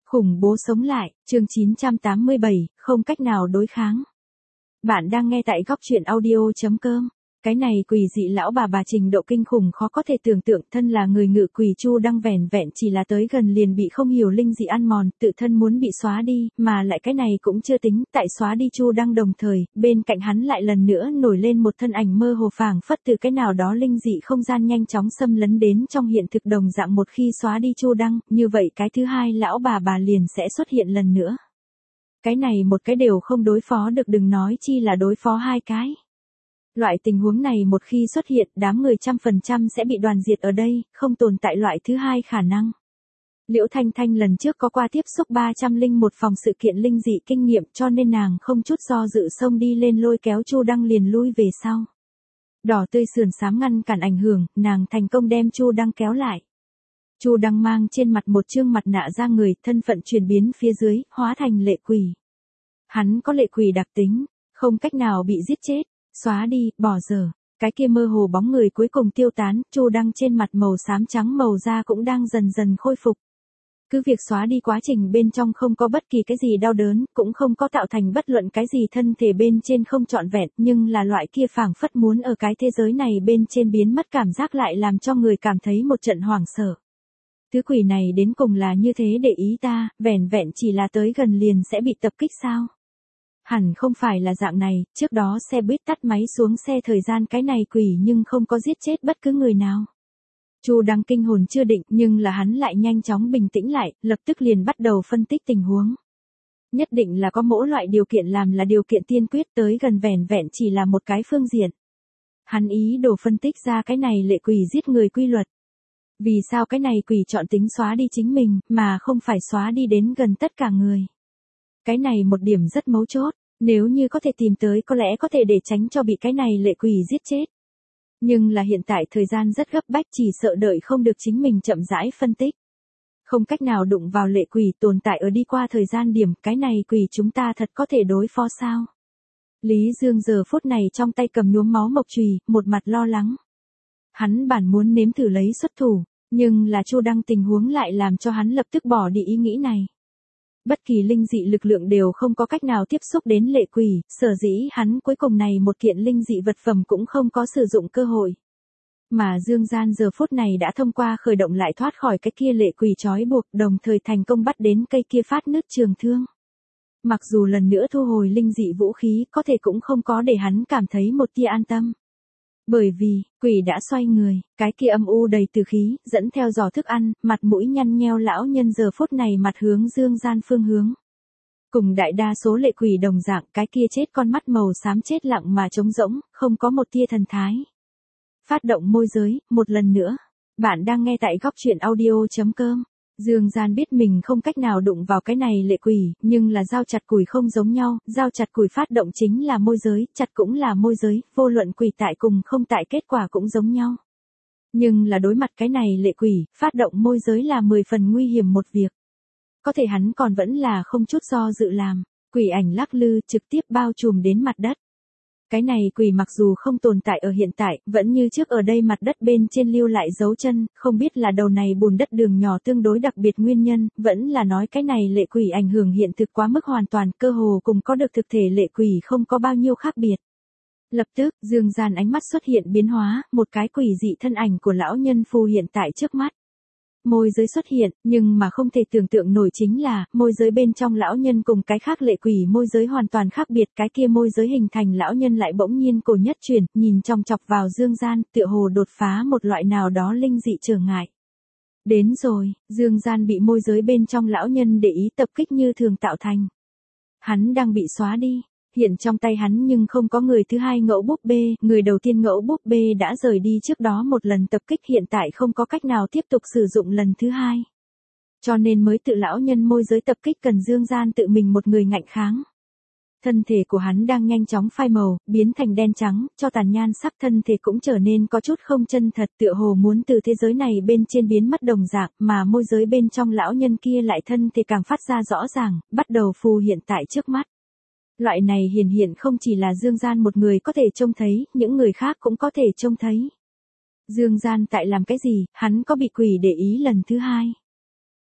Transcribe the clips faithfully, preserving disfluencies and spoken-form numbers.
Khủng bố sống lại, chương chín trăm tám mươi bảy, không cách nào đối kháng. Bạn đang nghe tại góc truyện audio.com. Cái này quỷ dị lão bà bà trình độ kinh khủng khó có thể tưởng tượng, thân là người ngự quỷ Chu Đăng vẻn vẹn chỉ là tới gần liền bị không hiểu linh dị ăn mòn, tự thân muốn bị xóa đi, mà lại cái này cũng chưa tính, tại xóa đi Chu Đăng đồng thời, bên cạnh hắn lại lần nữa nổi lên một thân ảnh mơ hồ phảng phất từ cái nào đó linh dị không gian nhanh chóng xâm lấn đến trong hiện thực đồng dạng. Một khi xóa đi Chu Đăng, như vậy cái thứ hai lão bà bà liền sẽ xuất hiện lần nữa. Cái này một cái đều không đối phó được, đừng nói chi là đối phó hai cái. Loại tình huống này một khi xuất hiện, đám người trăm phần trăm sẽ bị đoàn diệt ở đây, không tồn tại loại thứ hai khả năng. Liễu Thanh Thanh lần trước có qua tiếp xúc ba trăm lẻ một phòng sự kiện linh dị kinh nghiệm, cho nên nàng không chút do dự xông đi lên lôi kéo Chu Đăng liền lui về sau. Đỏ tươi sườn xám ngăn cản ảnh hưởng, nàng thành công đem Chu Đăng kéo lại. Chu Đăng mang trên mặt một trương mặt nạ ra người, thân phận chuyển biến phía dưới, hóa thành lệ quỷ. Hắn có lệ quỷ đặc tính, không cách nào bị giết chết. Xóa đi, bỏ dở, cái kia mơ hồ bóng người cuối cùng tiêu tán, Chu Đăng trên mặt màu xám trắng màu da cũng đang dần dần khôi phục. Cứ việc xóa đi quá trình bên trong không có bất kỳ cái gì đau đớn, cũng không có tạo thành bất luận cái gì thân thể bên trên không trọn vẹn, nhưng là loại kia phảng phất muốn ở cái thế giới này bên trên biến mất cảm giác lại làm cho người cảm thấy một trận hoảng sợ. Thứ quỷ này đến cùng là như thế để ý ta, vẻn vẹn chỉ là tới gần liền sẽ bị tập kích sao? Hẳn không phải là dạng này, trước đó xe buýt tắt máy xuống xe thời gian cái này quỷ nhưng không có giết chết bất cứ người nào. Chu Đăng kinh hồn chưa định, nhưng là hắn lại nhanh chóng bình tĩnh lại, lập tức liền bắt đầu phân tích tình huống. Nhất định là có mỗi loại điều kiện làm là điều kiện tiên quyết, tới gần vẻn vẹn chỉ là một cái phương diện. Hắn ý đồ phân tích ra cái này lệ quỷ giết người quy luật. Vì sao cái này quỷ chọn tính xóa đi chính mình, mà không phải xóa đi đến gần tất cả người. Cái này một điểm rất mấu chốt, nếu như có thể tìm tới có lẽ có thể để tránh cho bị cái này lệ quỷ giết chết. Nhưng là hiện tại thời gian rất gấp bách, chỉ sợ đợi không được chính mình chậm rãi phân tích. Không cách nào đụng vào lệ quỷ tồn tại ở đi qua thời gian điểm, cái này quỷ chúng ta thật có thể đối phó sao? Lý Dương giờ phút này trong tay cầm nhuốm máu mộc chùy, một mặt lo lắng. Hắn bản muốn nếm thử lấy xuất thủ, nhưng là Chu Đăng tình huống lại làm cho hắn lập tức bỏ đi ý nghĩ này. Bất kỳ linh dị lực lượng đều không có cách nào tiếp xúc đến lệ quỷ, sở dĩ hắn cuối cùng này một kiện linh dị vật phẩm cũng không có sử dụng cơ hội. Mà Dương Gian giờ phút này đã thông qua khởi động lại thoát khỏi cái kia lệ quỷ trói buộc, đồng thời thành công bắt đến cây kia phát nứt trường thương. Mặc dù lần nữa thu hồi linh dị vũ khí, có thể cũng không có để hắn cảm thấy một tia an tâm. Bởi vì, quỷ đã xoay người, cái kia âm u đầy từ khí, dẫn theo giò thức ăn, mặt mũi nhăn nheo lão nhân giờ phút này mặt hướng Dương Gian phương hướng. Cùng đại đa số lệ quỷ đồng dạng, cái kia chết con mắt màu xám chết lặng mà trống rỗng, không có một tia thần thái. Phát động môi giới, một lần nữa. Bạn đang nghe tại góc truyện audio.com. Dương Gian biết mình không cách nào đụng vào cái này lệ quỷ, nhưng là dao chặt củi không giống nhau, dao chặt củi phát động chính là môi giới, chặt cũng là môi giới, vô luận quỷ tại cùng không tại kết quả cũng giống nhau. Nhưng là đối mặt cái này lệ quỷ, phát động môi giới là mười phần nguy hiểm một việc. Có thể hắn còn vẫn là không chút do dự làm, quỷ ảnh lắc lư trực tiếp bao trùm đến mặt đất. Cái này quỷ mặc dù không tồn tại ở hiện tại, vẫn như trước ở đây mặt đất bên trên lưu lại dấu chân, không biết là đầu này bùn đất đường nhỏ tương đối đặc biệt nguyên nhân, vẫn là nói cái này lệ quỷ ảnh hưởng hiện thực quá mức hoàn toàn, cơ hồ cùng có được thực thể lệ quỷ không có bao nhiêu khác biệt. Lập tức, Dương Gian ánh mắt xuất hiện biến hóa, một cái quỷ dị thân ảnh của lão nhân phù hiện tại trước mắt. Môi giới xuất hiện, nhưng mà không thể tưởng tượng nổi chính là, môi giới bên trong lão nhân cùng cái khác lệ quỷ môi giới hoàn toàn khác biệt, cái kia môi giới hình thành lão nhân lại bỗng nhiên cổ nhất chuyển, nhìn chòng chọc vào Dương Gian, tựa hồ đột phá một loại nào đó linh dị trở ngại. Đến rồi, Dương Gian bị môi giới bên trong lão nhân để ý tập kích như thường tạo thành. Hắn đang bị xóa đi. Hiện trong tay hắn nhưng không có người thứ hai ngẫu búp bê, người đầu tiên ngẫu búp bê đã rời đi trước đó một lần tập kích, hiện tại không có cách nào tiếp tục sử dụng lần thứ hai. Cho nên mới tự lão nhân môi giới tập kích cần Dương Gian tự mình một người ngạnh kháng. Thân thể của hắn đang nhanh chóng phai màu, biến thành đen trắng, cho tàn nhan sắc thân thể cũng trở nên có chút không chân thật, tựa hồ muốn từ thế giới này bên trên biến mất đồng dạng, mà môi giới bên trong lão nhân kia lại thân thể càng phát ra rõ ràng, bắt đầu phù hiện tại trước mắt. Loại này hiển hiện không chỉ là Dương Gian một người có thể trông thấy, những người khác cũng có thể trông thấy. Dương Gian tại làm cái gì, hắn có bị quỷ để ý lần thứ hai.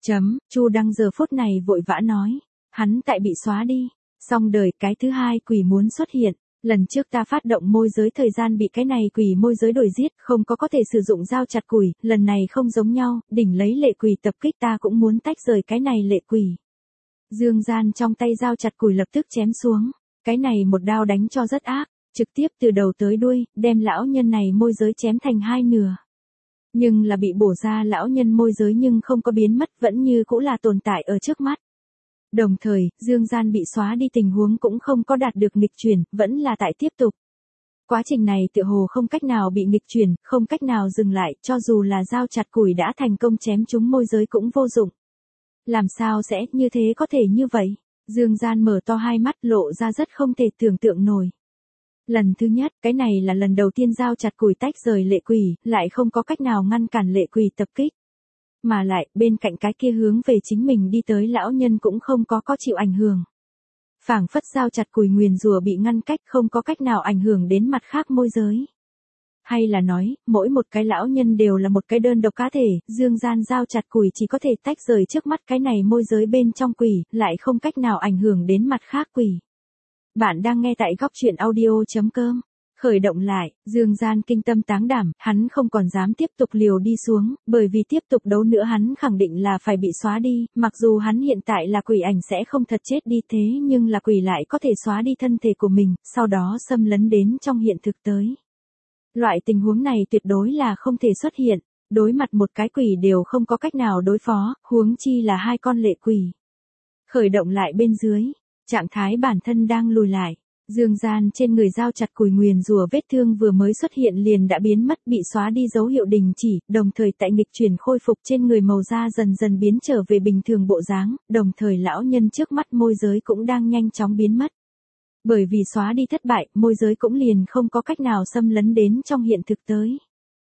Chấm, Chu Đăng giờ phút này vội vã nói. Hắn tại bị xóa đi. Xong đời cái thứ hai quỷ muốn xuất hiện. Lần trước ta phát động môi giới thời gian bị cái này quỷ môi giới đuổi giết, không có có thể sử dụng dao chặt củi, lần này không giống nhau, đỉnh lấy lệ quỷ tập kích ta cũng muốn tách rời cái này lệ quỷ. Dương Gian trong tay dao chặt củi lập tức chém xuống, cái này một đao đánh cho rất ác, trực tiếp từ đầu tới đuôi, đem lão nhân này môi giới chém thành hai nửa. Nhưng là bị bổ ra lão nhân môi giới nhưng không có biến mất, vẫn như cũ là tồn tại ở trước mắt. Đồng thời, Dương Gian bị xóa đi tình huống cũng không có đạt được nghịch chuyển, vẫn là tại tiếp tục. Quá trình này tựa hồ không cách nào bị nghịch chuyển, không cách nào dừng lại, cho dù là dao chặt củi đã thành công chém trúng môi giới cũng vô dụng. Làm sao sẽ như thế có thể như vậy? Dương Gian mở to hai mắt lộ ra rất không thể tưởng tượng nổi. Lần thứ nhất, cái này là lần đầu tiên dao chặt củi tách rời lệ quỷ, lại không có cách nào ngăn cản lệ quỷ tập kích. Mà lại, bên cạnh cái kia hướng về chính mình đi tới lão nhân cũng không có có chịu ảnh hưởng. Phảng phất dao chặt củi nguyền rủa bị ngăn cách không có cách nào ảnh hưởng đến mặt khác môi giới. Hay là nói, mỗi một cái lão nhân đều là một cái đơn độc cá thể, Dương Gian dao chặt củi chỉ có thể tách rời trước mắt cái này môi giới bên trong quỷ, lại không cách nào ảnh hưởng đến mặt khác quỷ. Bạn đang nghe tại góc truyện audio chấm com. Khởi động lại, Dương Gian kinh tâm táng đảm, hắn không còn dám tiếp tục liều đi xuống, bởi vì tiếp tục đấu nữa hắn khẳng định là phải bị xóa đi, mặc dù hắn hiện tại là quỷ ảnh sẽ không thật chết đi thế nhưng là quỷ lại có thể xóa đi thân thể của mình, sau đó xâm lấn đến trong hiện thực tới. Loại tình huống này tuyệt đối là không thể xuất hiện, đối mặt một cái quỷ đều không có cách nào đối phó, huống chi là hai con lệ quỷ. Khởi động lại bên dưới, trạng thái bản thân đang lùi lại. Dương Gian trên người dao chặt củi nguyền rủa vết thương vừa mới xuất hiện liền đã biến mất bị xóa đi dấu hiệu đình chỉ, đồng thời tại nghịch chuyển khôi phục trên người màu da dần dần biến trở về bình thường bộ dáng, đồng thời lão nhân trước mắt môi giới cũng đang nhanh chóng biến mất. Bởi vì xóa đi thất bại, môi giới cũng liền không có cách nào xâm lấn đến trong hiện thực tới.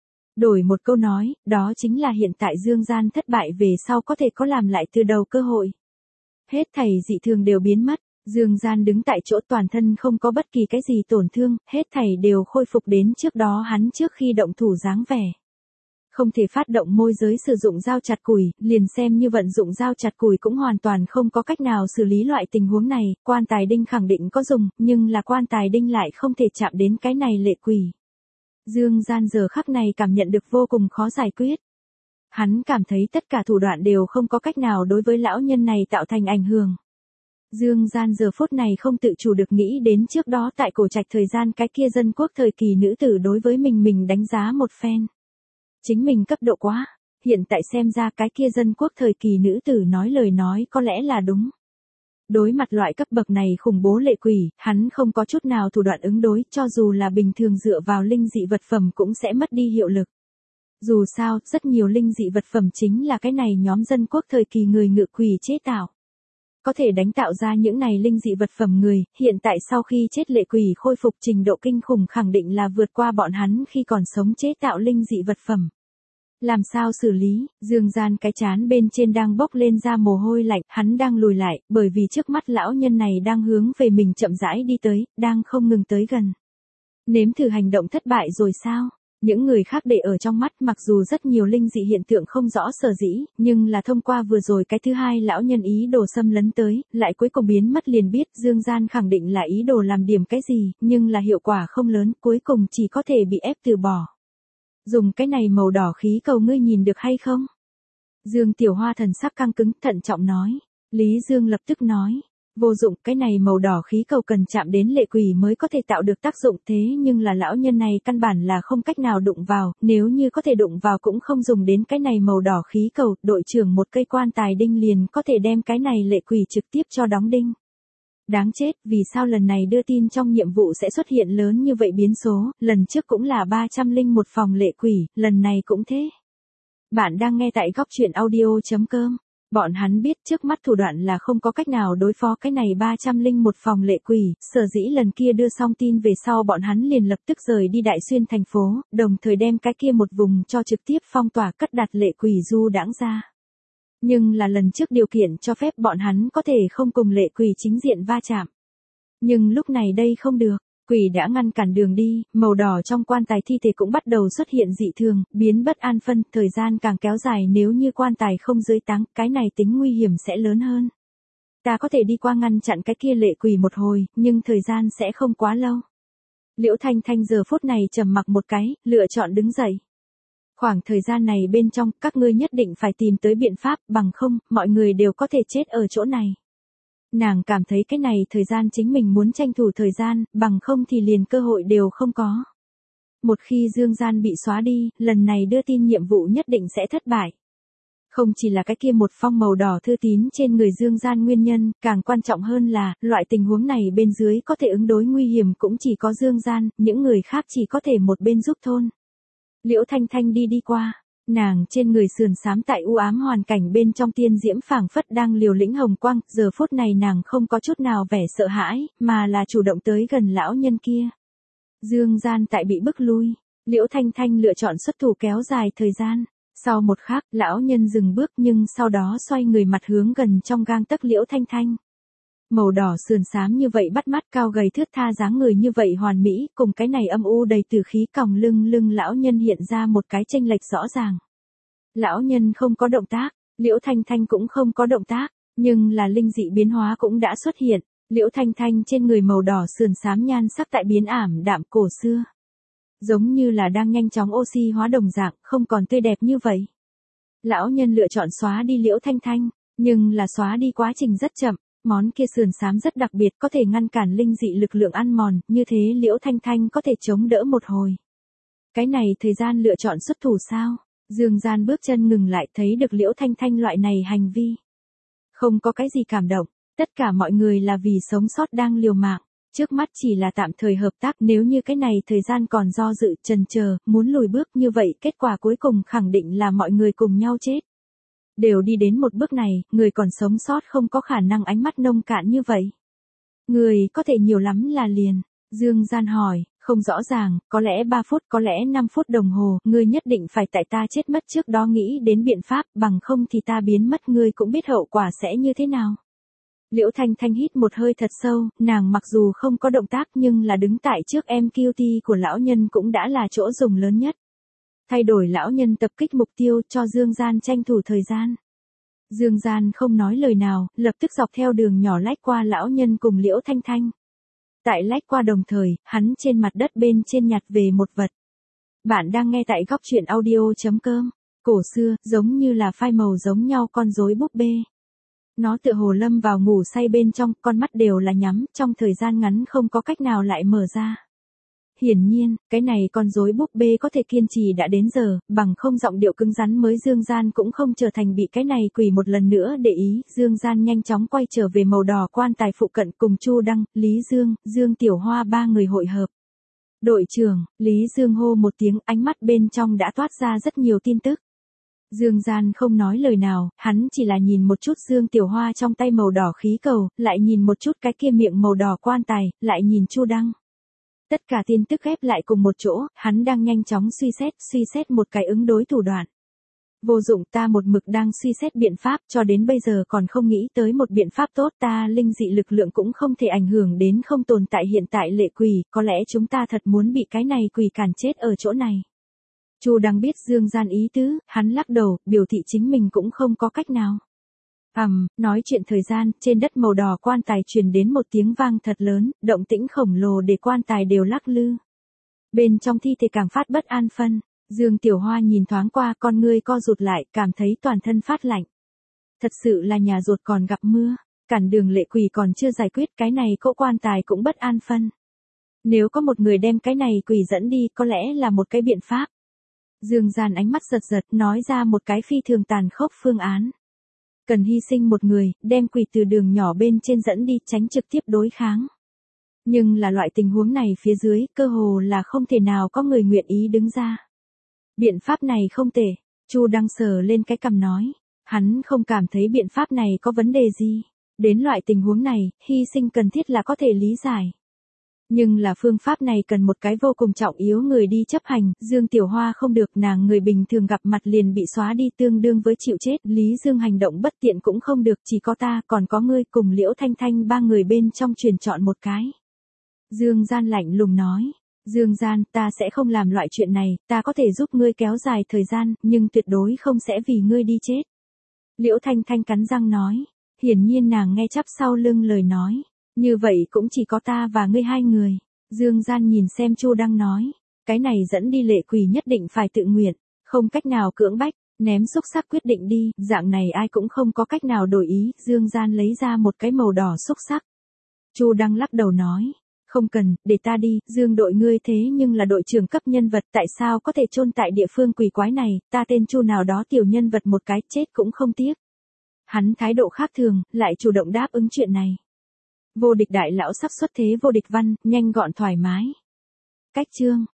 Đổi một câu nói, đó chính là hiện tại Dương Gian thất bại về sau có thể có làm lại từ đầu cơ hội. Hết thảy dị thường đều biến mất. Dương Gian đứng tại chỗ toàn thân không có bất kỳ cái gì tổn thương, hết thảy đều khôi phục đến trước đó hắn trước khi động thủ dáng vẻ. Không thể phát động môi giới sử dụng dao chặt củi, liền xem như vận dụng dao chặt củi cũng hoàn toàn không có cách nào xử lý loại tình huống này, quan tài đinh khẳng định có dùng, nhưng là quan tài đinh lại không thể chạm đến cái này lệ quỷ. Dương Gian giờ khắc này cảm nhận được vô cùng khó giải quyết. Hắn cảm thấy tất cả thủ đoạn đều không có cách nào đối với lão nhân này tạo thành ảnh hưởng. Dương Gian giờ phút này không tự chủ được nghĩ đến trước đó tại cổ trạch thời gian cái kia dân quốc thời kỳ nữ tử đối với mình mình đánh giá một phen. Chính mình cấp độ quá, hiện tại xem ra cái kia dân quốc thời kỳ nữ tử nói lời nói có lẽ là đúng. Đối mặt loại cấp bậc này khủng bố lệ quỷ, hắn không có chút nào thủ đoạn ứng đối, cho dù là bình thường dựa vào linh dị vật phẩm cũng sẽ mất đi hiệu lực. Dù sao, rất nhiều linh dị vật phẩm chính là cái này nhóm dân quốc thời kỳ người ngự quỷ chế tạo. Có thể đánh tạo ra những này linh dị vật phẩm người, hiện tại sau khi chết lệ quỷ khôi phục trình độ kinh khủng khẳng định là vượt qua bọn hắn khi còn sống chế tạo linh dị vật phẩm. Làm sao xử lý, Dương Gian cái chán bên trên đang bốc lên ra mồ hôi lạnh, hắn đang lùi lại, bởi vì trước mắt lão nhân này đang hướng về mình chậm rãi đi tới, đang không ngừng tới gần. Nếm thử hành động thất bại rồi sao? Những người khác để ở trong mắt mặc dù rất nhiều linh dị hiện tượng không rõ sở dĩ, nhưng là thông qua vừa rồi cái thứ hai lão nhân ý đồ xâm lấn tới, lại cuối cùng biến mất liền biết Dương Gian khẳng định là ý đồ làm điểm cái gì, nhưng là hiệu quả không lớn, cuối cùng chỉ có thể bị ép từ bỏ. Dùng cái này màu đỏ khí cầu ngươi nhìn được hay không? Dương Tiểu Hoa thần sắc căng cứng thận trọng nói. Lý Dương lập tức nói. Vô dụng, cái này màu đỏ khí cầu cần chạm đến lệ quỷ mới có thể tạo được tác dụng thế nhưng là lão nhân này căn bản là không cách nào đụng vào, nếu như có thể đụng vào cũng không dùng đến cái này màu đỏ khí cầu, đội trưởng một cây quan tài đinh liền có thể đem cái này lệ quỷ trực tiếp cho đóng đinh. Đáng chết, vì sao lần này đưa tin trong nhiệm vụ sẽ xuất hiện lớn như vậy biến số, lần trước cũng là ba trăm lẻ một phòng lệ quỷ, lần này cũng thế. Bạn đang nghe tại góc truyện audio chấm com. Bọn hắn biết trước mắt thủ đoạn là không có cách nào đối phó cái này ba trăm lẻ một phòng lệ quỷ, sở dĩ lần kia đưa xong tin về sau bọn hắn liền lập tức rời đi Đại Xuyên thành phố, đồng thời đem cái kia một vùng cho trực tiếp phong tỏa cất đặt lệ quỷ du đãng ra. Nhưng là lần trước điều kiện cho phép bọn hắn có thể không cùng lệ quỷ chính diện va chạm. Nhưng lúc này đây không được, Quỷ đã ngăn cản đường đi, màu đỏ trong quan tài thi thể cũng bắt đầu xuất hiện dị thường, biến bất an phân, thời gian càng kéo dài nếu như quan tài không dưới táng, cái này tính nguy hiểm sẽ lớn hơn. Ta có thể đi qua ngăn chặn cái kia lệ quỷ một hồi, nhưng thời gian sẽ không quá lâu. Liễu Thanh Thanh giờ phút này trầm mặc một cái, lựa chọn đứng dậy. Khoảng thời gian này bên trong, các ngươi nhất định phải tìm tới biện pháp, bằng không, mọi người đều có thể chết ở chỗ này. Nàng cảm thấy cái này thời gian chính mình muốn tranh thủ thời gian, bằng không thì liền cơ hội đều không có. Một khi Dương Gian bị xóa đi, lần này đưa tin nhiệm vụ nhất định sẽ thất bại. Không chỉ là cái kia một phong màu đỏ thư tín trên người Dương Gian nguyên nhân, càng quan trọng hơn là, loại tình huống này bên dưới có thể ứng đối nguy hiểm cũng chỉ có Dương Gian, những người khác chỉ có thể một bên giúp thôn. Liễu Thanh Thanh đi đi qua, nàng trên người sườn xám tại u ám hoàn cảnh bên trong tiên diễm phảng phất đang liều lĩnh hồng quang, giờ phút này nàng không có chút nào vẻ sợ hãi, mà là chủ động tới gần lão nhân kia. Dương Gian tại bị bức lui, Liễu Thanh Thanh lựa chọn xuất thủ kéo dài thời gian. Sau một khắc, lão nhân dừng bước nhưng sau đó xoay người mặt hướng gần trong gang tấc Liễu Thanh Thanh. Màu đỏ sườn xám như vậy bắt mắt, cao gầy thướt tha dáng người như vậy hoàn mỹ, cùng cái này âm u đầy tử khí còng lưng lưng lão nhân hiện ra một cái chênh lệch rõ ràng. Lão nhân không có động tác, Liễu Thanh Thanh cũng không có động tác, nhưng là linh dị biến hóa cũng đã xuất hiện, Liễu Thanh Thanh trên người màu đỏ sườn xám nhan sắc tại biến ảm đạm cổ xưa. Giống như là đang nhanh chóng oxy hóa đồng dạng, không còn tươi đẹp như vậy. Lão nhân lựa chọn xóa đi Liễu Thanh Thanh, nhưng là xóa đi quá trình rất chậm, món kia sườn xám rất đặc biệt có thể ngăn cản linh dị lực lượng ăn mòn, như thế Liễu Thanh Thanh có thể chống đỡ một hồi. Cái này thời gian lựa chọn xuất thủ sao? Dương Gian bước chân ngừng lại thấy được Liễu Thanh Thanh loại này hành vi. Không có cái gì cảm động, tất cả mọi người là vì sống sót đang liều mạng. Trước mắt chỉ là tạm thời hợp tác, nếu như cái này thời gian còn do dự, chần chờ, muốn lùi bước như vậy, kết quả cuối cùng khẳng định là mọi người cùng nhau chết. Đều đi đến một bước này, người còn sống sót không có khả năng ánh mắt nông cạn như vậy. Người có thể nhiều lắm là liền. Dương Gian hỏi, không rõ ràng, có lẽ ba phút, có lẽ năm phút đồng hồ, ngươi nhất định phải tại ta chết mất trước đó nghĩ đến biện pháp, bằng không thì ta biến mất ngươi cũng biết hậu quả sẽ như thế nào. Liễu Thanh Thanh hít một hơi thật sâu, nàng mặc dù không có động tác nhưng là đứng tại trước em kiu ti của lão nhân cũng đã là chỗ dùng lớn nhất. Thay đổi lão nhân tập kích mục tiêu cho Dương Gian tranh thủ thời gian. Dương Gian không nói lời nào, lập tức dọc theo đường nhỏ lách qua lão nhân cùng Liễu Thanh Thanh. Tại lách qua đồng thời, hắn trên mặt đất bên trên nhặt về một vật. Bạn đang nghe tại góc truyện audio chấm com. Cổ xưa, giống như là phai màu giống nhau con rối búp bê. Nó tựa hồ lâm vào ngủ say bên trong, con mắt đều là nhắm, trong thời gian ngắn không có cách nào lại mở ra. Hiển nhiên, cái này con rối búp bê có thể kiên trì đã đến giờ, bằng không giọng điệu cứng rắn mới Dương Gian cũng không trở thành bị cái này quỷ một lần nữa để ý, Dương Gian nhanh chóng quay trở về màu đỏ quan tài phụ cận cùng Chu Đăng, Lý Dương, Dương Tiểu Hoa ba người hội hợp. Đội trưởng, Lý Dương hô một tiếng, ánh mắt bên trong đã toát ra rất nhiều tin tức. Dương Gian không nói lời nào, hắn chỉ là nhìn một chút Dương Tiểu Hoa trong tay màu đỏ khí cầu, lại nhìn một chút cái kia miệng màu đỏ quan tài, lại nhìn Chu Đăng. Tất cả tin tức ghép lại cùng một chỗ, hắn đang nhanh chóng suy xét, suy xét một cái ứng đối thủ đoạn. Vô dụng, ta một mực đang suy xét biện pháp, cho đến bây giờ còn không nghĩ tới một biện pháp tốt, ta linh dị lực lượng cũng không thể ảnh hưởng đến không tồn tại hiện tại lệ quỷ, có lẽ chúng ta thật muốn bị cái này quỷ cản chết ở chỗ này. Chu Đăng biết Dương Gian ý tứ, hắn lắc đầu, biểu thị chính mình cũng không có cách nào. Ầm, um, nói chuyện thời gian, trên đất màu đỏ quan tài truyền đến một tiếng vang thật lớn, động tĩnh khổng lồ để quan tài đều lắc lư. Bên trong thi thể càng phát bất an phân, Dương Tiểu Hoa nhìn thoáng qua, con ngươi co rụt lại, cảm thấy toàn thân phát lạnh. Thật sự là nhà rột còn gặp mưa, cản đường lệ quỷ còn chưa giải quyết, cái này cỗ quan tài cũng bất an phân. Nếu có một người đem cái này quỷ dẫn đi, có lẽ là một cái biện pháp. Dương Gian ánh mắt giật giật, nói ra một cái phi thường tàn khốc phương án. Cần hy sinh một người, đem quỷ từ đường nhỏ bên trên dẫn đi, tránh trực tiếp đối kháng. Nhưng là loại tình huống này phía dưới, cơ hồ là không thể nào có người nguyện ý đứng ra. Biện pháp này không tệ, Chu Đăng sờ lên cái cằm nói. Hắn không cảm thấy biện pháp này có vấn đề gì. Đến loại tình huống này, hy sinh cần thiết là có thể lý giải. Nhưng là phương pháp này cần một cái vô cùng trọng yếu người đi chấp hành, Dương Tiểu Hoa không được, nàng người bình thường gặp mặt liền bị xóa đi tương đương với chịu chết, Lý Dương hành động bất tiện cũng không được, chỉ có ta, còn có ngươi cùng Liễu Thanh Thanh ba người bên trong truyền chọn một cái. Dương Gian lạnh lùng nói. Dương Gian, ta sẽ không làm loại chuyện này, ta có thể giúp ngươi kéo dài thời gian, nhưng tuyệt đối không sẽ vì ngươi đi chết. Liễu Thanh Thanh cắn răng nói. Hiển nhiên nàng nghe chắp sau lưng lời nói. Như vậy cũng chỉ có ta và ngươi hai người. Dương Gian nhìn xem Chu Đăng nói. Cái này dẫn đi lệ quỷ nhất định phải tự nguyện, không cách nào cưỡng bách, ném xúc sắc quyết định đi, dạng này ai cũng không có cách nào đổi ý. Dương Gian lấy ra một cái màu đỏ xúc sắc. Chu Đăng lắc đầu nói. Không cần, để ta đi, Dương đội ngươi thế nhưng là đội trưởng cấp nhân vật, tại sao có thể chôn tại địa phương quỷ quái này, ta tên Chu nào đó tiểu nhân vật một cái, chết cũng không tiếc. Hắn thái độ khác thường, lại chủ động đáp ứng chuyện này. Vô địch đại lão sắp xuất thế vô địch văn, nhanh gọn thoải mái. Cách chương